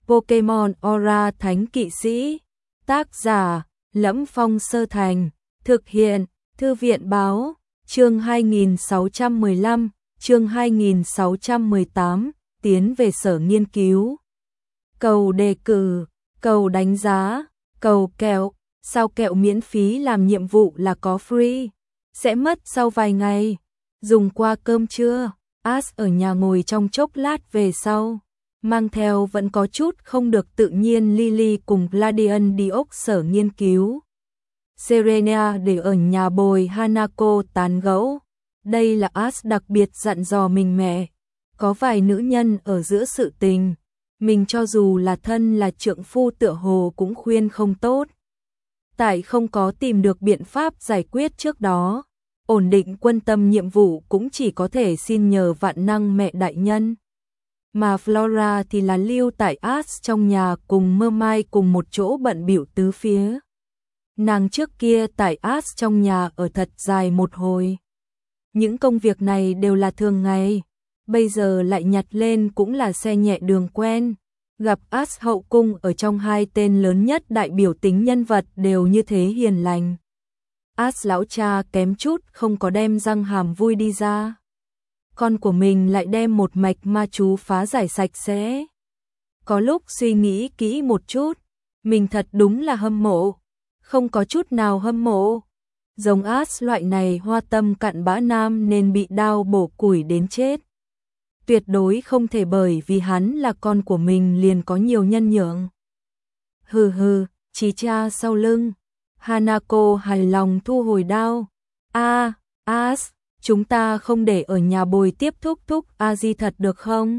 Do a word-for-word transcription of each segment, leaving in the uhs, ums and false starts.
Pokemon Aura Thánh Kỵ Sĩ. Tác giả: Lẫm Phong Sơ Thành. Thực hiện: Thư viện báo. Chương hai nghìn sáu trăm mười lăm, chương hai nghìn sáu trăm mười tám, tiến về sở nghiên cứu. Cầu đề cử, cầu đánh giá, cầu kẹo, sao kẹo miễn phí làm nhiệm vụ là có free, sẽ mất sau vài ngày. Dùng qua cơm trưa, Ash ở nhà ngồi trong chốc lát về sau, mang theo vẫn có chút không được tự nhiên Lily cùng Gladian đi ốc sở nghiên cứu. Serena để ở nhà bồi Hanako tán gẫu. Đây là Ash đặc biệt dặn dò mình mẹ. Có vài nữ nhân ở giữa sự tình, mình cho dù là thân là trượng phu tựa hồ cũng khuyên không tốt. Tại không có tìm được biện pháp giải quyết trước đó, ổn định quân tâm nhiệm vụ cũng chỉ có thể xin nhờ vạn năng mẹ đại nhân. Mà Flora thì là lưu tại Ash trong nhà cùng Mơ Mai cùng một chỗ bận bịu tứ phía. Nàng trước kia tại Ash trong nhà ở thật dài một hồi. Những công việc này đều là thường ngày, bây giờ lại nhặt lên cũng là xe nhẹ đường quen. Gặp Ash hậu cung ở trong hai tên lớn nhất đại biểu tính nhân vật đều như thế hiền lành. Ash lão cha kém chút không có đem răng hàm vui đi ra. Con của mình lại đem một mạch ma chú phá giải sạch sẽ. Có lúc suy nghĩ kỹ một chút, mình thật đúng là hâm mộ. Không có chút nào hâm mộ. Giống Ash loại này hoa tâm cặn bã nam nên bị đao bổ củi đến chết. Tuyệt đối không thể bởi vì hắn là con của mình liền có nhiều nhân nhượng. Hừ hừ, chí cha sau lưng. Hanako hài lòng thu hồi đao. A, à, Ash, chúng ta không để ở nhà bồi tiếp thúc thúc Aji thật được không?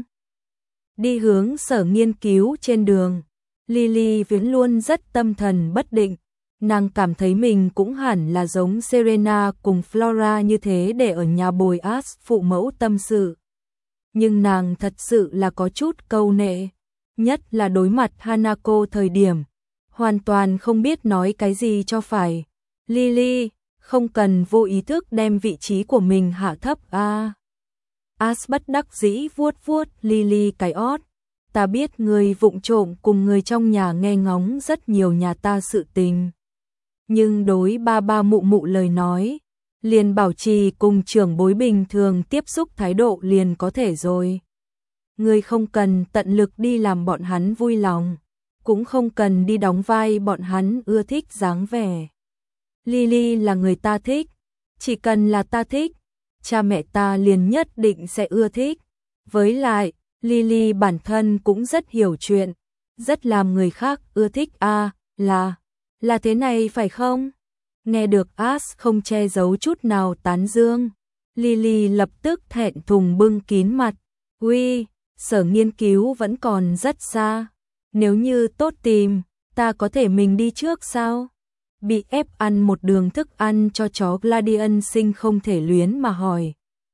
Đi hướng sở nghiên cứu trên đường, Lily vẫn luôn rất tâm thần bất định. Nàng cảm thấy mình cũng hẳn là giống Serena cùng Flora như thế để ở nhà bồi Ash phụ mẫu tâm sự. Nhưng nàng thật sự là có chút câu nệ, nhất là đối mặt Hanako thời điểm, hoàn toàn không biết nói cái gì cho phải. Lily, không cần vô ý thức đem vị trí của mình hạ thấp a. À. Ash bất đắc dĩ vuốt vuốt Lily cái ót. Ta biết người vụng trộm cùng người trong nhà nghe ngóng rất nhiều nhà ta sự tình. Nhưng đối ba ba mụ mụ lời nói, liền bảo trì cùng trưởng bối bình thường tiếp xúc thái độ liền có thể rồi. Người không cần tận lực đi làm bọn hắn vui lòng, cũng không cần đi đóng vai bọn hắn ưa thích dáng vẻ. Lily là người ta thích, chỉ cần là ta thích, cha mẹ ta liền nhất định sẽ ưa thích. Với lại, Lily bản thân cũng rất hiểu chuyện, rất làm người khác ưa thích a, à, là, là thế này phải không? Nghe được Ash không che giấu chút nào tán dương, Lily lập tức thẹn thùng bưng kín mặt. Uy, sở nghiên cứu vẫn còn rất xa. Nếu như tốt tìm, ta có thể mình đi trước sao? Bị ép ăn một đường thức ăn cho chó Gladian sinh không thể luyến mà hỏi.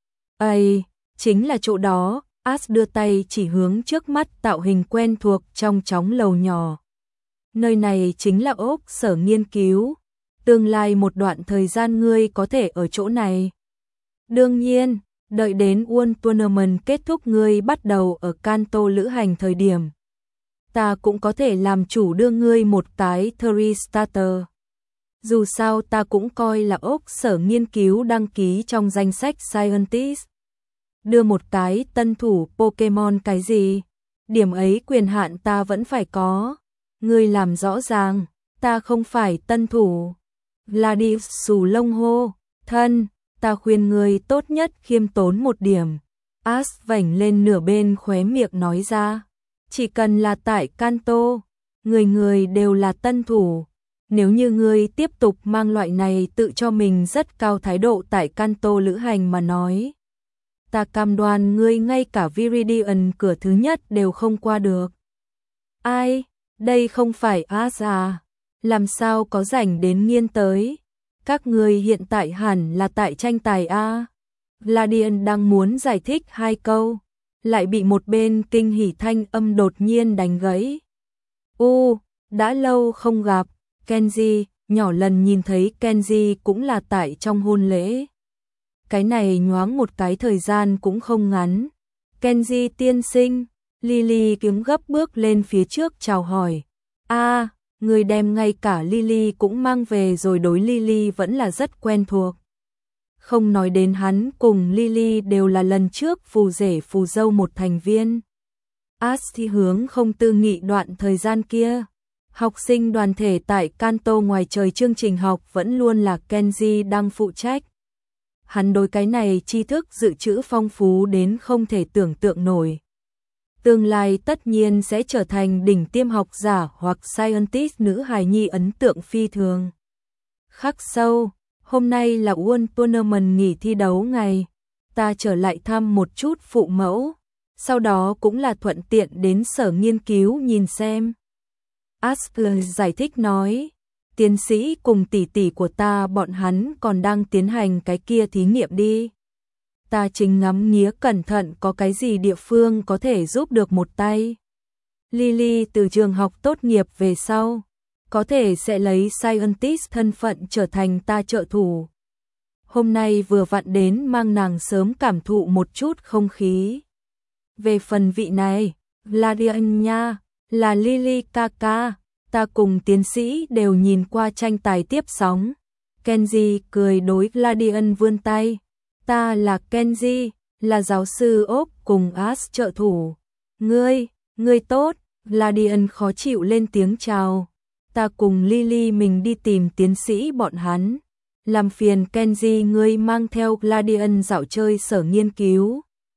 Ây, chính là chỗ đó. Ash đưa tay chỉ hướng trước mắt tạo hình quen thuộc trong chóng lầu nhỏ. Nơi này chính là ốc sở nghiên cứu. Tương lai một đoạn thời gian ngươi có thể ở chỗ này. Đương nhiên, đợi đến World Tournament kết thúc ngươi bắt đầu ở Kanto lữ hành thời điểm. Ta cũng có thể làm chủ đưa ngươi một cái Three Starter. Dù sao ta cũng coi là ốc sở nghiên cứu đăng ký trong danh sách Scientist. Đưa một cái tân thủ Pokemon cái gì? Điểm ấy quyền hạn ta vẫn phải có. Ngươi làm rõ ràng, ta không phải tân thủ. Gladius xù lông hô, thân, ta khuyên ngươi tốt nhất khiêm tốn một điểm. Ash vảnh lên nửa bên khóe miệng nói ra. Chỉ cần là tại Kanto, người người đều là tân thủ. Nếu như ngươi tiếp tục mang loại này tự cho mình rất cao thái độ tại Kanto lữ hành mà nói, ta cam đoan ngươi ngay cả Viridian cửa thứ nhất đều không qua được. Ai, đây không phải Ash à? Làm sao có rảnh đến nghiên tới? Các người hiện tại hẳn là tại tranh tài a. Gladian đang muốn giải thích hai câu, lại bị một bên kinh hỉ thanh âm đột nhiên đánh gãy. U, đã lâu không gặp, Kenji, nhỏ lần nhìn thấy Kenji cũng là tại trong hôn lễ. Cái này nhoáng một cái thời gian cũng không ngắn. Kenji tiên sinh, Lily cứng gấp bước lên phía trước chào hỏi. A, à, người đem ngay cả Lily cũng mang về rồi, đối Lily vẫn là rất quen thuộc. Không nói đến hắn cùng Lily đều là lần trước phù rể phù dâu một thành viên. Ash thì hướng không tư nghị đoạn thời gian kia. Học sinh đoàn thể tại Kanto ngoài trời chương trình học vẫn luôn là Kenji đang phụ trách. Hắn đối cái này tri thức dự trữ phong phú đến không thể tưởng tượng nổi. Tương lai tất nhiên sẽ trở thành đỉnh tiêm học giả hoặc scientist nữ hài nhi ấn tượng phi thường. Khắc sâu, hôm nay là World Tournament nghỉ thi đấu ngày, ta trở lại thăm một chút phụ mẫu, sau đó cũng là thuận tiện đến sở nghiên cứu nhìn xem. Asper giải thích nói, tiến sĩ cùng tỷ tỷ của ta bọn hắn còn đang tiến hành cái kia thí nghiệm đi. Ta chính ngắm nghía cẩn thận có cái gì địa phương có thể giúp được một tay. Lily từ trường học tốt nghiệp về sau, có thể sẽ lấy scientist thân phận trở thành ta trợ thủ. Hôm nay vừa vặn đến mang nàng sớm cảm thụ một chút không khí. Về phần vị này, Gladian nha, là Lily Kaka, ta cùng tiến sĩ đều nhìn qua tranh tài tiếp sóng. Kenji cười đối Gladian vươn tay. Ta là Kenji, là giáo sư ốp cùng Ash trợ thủ. Ngươi, ngươi tốt, Gladian khó chịu lên tiếng chào. Ta cùng Lily mình đi tìm tiến sĩ bọn hắn. Làm phiền Kenji ngươi mang theo Gladian dạo chơi sở nghiên cứu.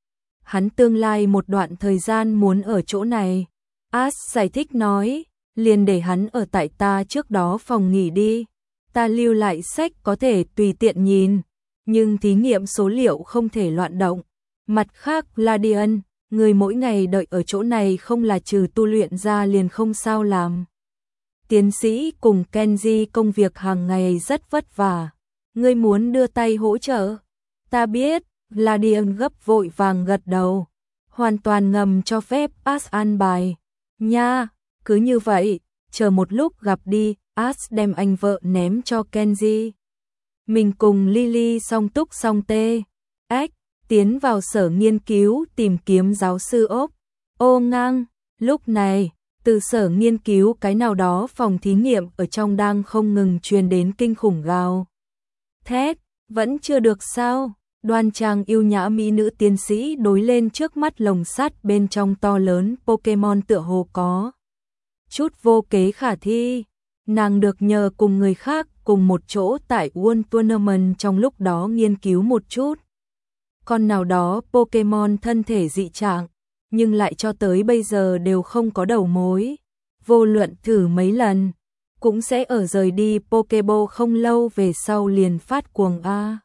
Hắn tương lai một đoạn thời gian muốn ở chỗ này. Ash giải thích nói, liền để hắn ở tại ta trước đó phòng nghỉ đi. Ta lưu lại sách có thể tùy tiện nhìn, nhưng thí nghiệm số liệu không thể loạn động. Mặt khác Gladian, người mỗi ngày đợi ở chỗ này không là trừ tu luyện ra liền không sao làm. Tiến sĩ cùng Kenji công việc hàng ngày rất vất vả. Ngươi muốn đưa tay hỗ trợ? Ta biết, Gladian gấp vội vàng gật đầu. Hoàn toàn ngầm cho phép Ash an bài. Nha, cứ như vậy, chờ một lúc gặp đi. Ash đem anh vợ ném cho Kenji. Mình cùng Lily song túc song tê. Ếch, tiến vào sở nghiên cứu tìm kiếm giáo sư ốp. Ô ngang, lúc này, từ sở nghiên cứu cái nào đó phòng thí nghiệm ở trong đang không ngừng truyền đến kinh khủng gào thét, vẫn chưa được sao? Đoan trang yêu nhã mỹ nữ tiến sĩ đối lên trước mắt lồng sắt bên trong to lớn Pokemon tựa hồ có chút vô kế khả thi. Nàng được nhờ cùng người khác cùng một chỗ tại World Tournament trong lúc đó nghiên cứu một chút. Con nào đó Pokemon thân thể dị trạng, nhưng lại cho tới bây giờ đều không có đầu mối. Vô luận thử mấy lần, cũng sẽ ở rời đi Pokeball không lâu về sau liền phát cuồng a.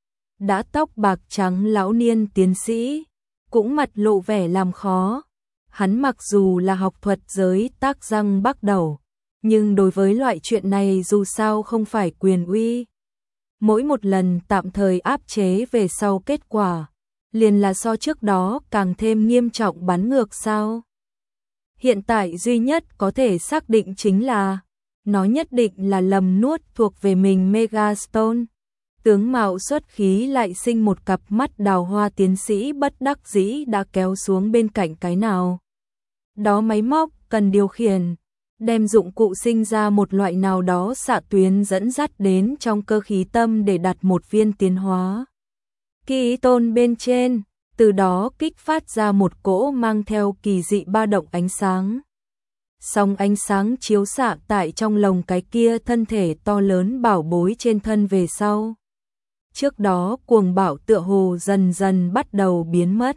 Đã tóc bạc trắng lão niên tiến sĩ, cũng mặt lộ vẻ làm khó. Hắn mặc dù là học thuật giới tác răng bắt đầu, nhưng đối với loại chuyện này dù sao không phải quyền uy. Mỗi một lần tạm thời áp chế về sau kết quả, liền là so trước đó càng thêm nghiêm trọng bắn ngược sao. Hiện tại duy nhất có thể xác định chính là, nó nhất định là lầm nuốt thuộc về mình Megastone. Tướng mạo xuất khí lại sinh một cặp mắt đào hoa tiến sĩ bất đắc dĩ đã kéo xuống bên cạnh cái nào đó máy móc cần điều khiển, đem dụng cụ sinh ra một loại nào đó xạ tuyến dẫn dắt đến trong cơ khí tâm để đặt một viên tiến hóa kỳ tôn bên trên, từ đó kích phát ra một cỗ mang theo kỳ dị ba động ánh sáng. Song ánh sáng chiếu xạ tại trong lồng cái kia thân thể to lớn bảo bối trên thân về sau. Trước đó cuồng bạo tựa hồ dần dần bắt đầu biến mất.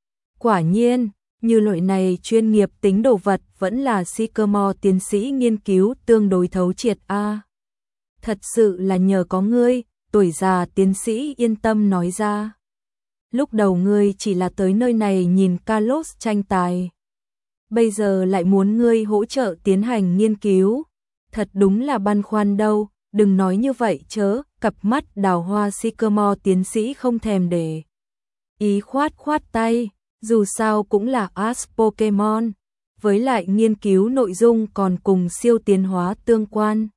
Quả nhiên, như loại này chuyên nghiệp tính đồ vật vẫn là Sycamore tiến sĩ nghiên cứu tương đối thấu triệt a. Thật sự là nhờ có ngươi, tuổi già tiến sĩ yên tâm nói ra. Lúc đầu ngươi chỉ là tới nơi này nhìn Carlos tranh tài. Bây giờ lại muốn ngươi hỗ trợ tiến hành nghiên cứu. Thật đúng là băn khoăn đâu, đừng nói như vậy chớ, cặp mắt đào hoa Sycamore tiến sĩ không thèm để ý khoát khoát tay, dù sao cũng là Ash Pokemon, với lại nghiên cứu nội dung còn cùng siêu tiến hóa tương quan.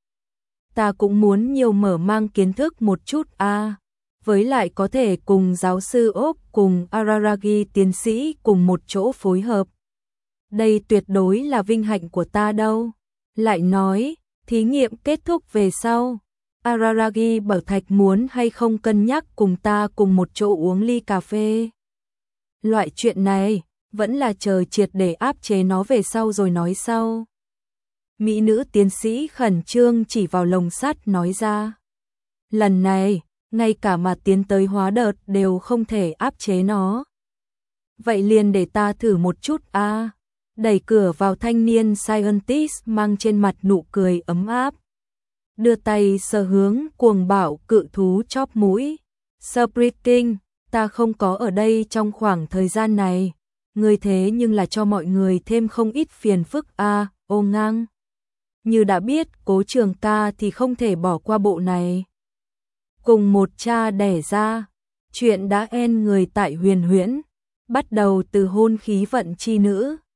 Ta cũng muốn nhiều mở mang kiến thức một chút a, à. Với lại có thể cùng giáo sư ốp cùng Araragi tiến sĩ cùng một chỗ phối hợp. đây tuyệt đối là vinh hạnh của ta đâu. Lại nói, thí nghiệm kết thúc về sau, Araragi Bảo Thạch muốn hay không cân nhắc cùng ta cùng một chỗ uống ly cà phê. Loại chuyện này, vẫn là chờ triệt để áp chế nó về sau rồi nói sau. Mỹ nữ tiến sĩ khẩn trương chỉ vào lồng sắt nói ra. Lần này, ngay cả mà tiến tới hóa đợt đều không thể áp chế nó. Vậy liền để ta thử một chút a. À. Đẩy cửa vào, thanh niên scientist mang trên mặt nụ cười ấm áp. Đưa tay sờ hướng cuồng bạo cự thú chóp mũi. Spriting, ta không có ở đây trong khoảng thời gian này. Người thế nhưng là cho mọi người thêm không ít phiền phức a. À, ô ngang. Như đã biết Cố Trường ca thì không thể bỏ qua bộ này. Cùng một cha đẻ ra, chuyện đã en người tại Huyền Huyễn, bắt đầu từ hôn khí vận chi nữ,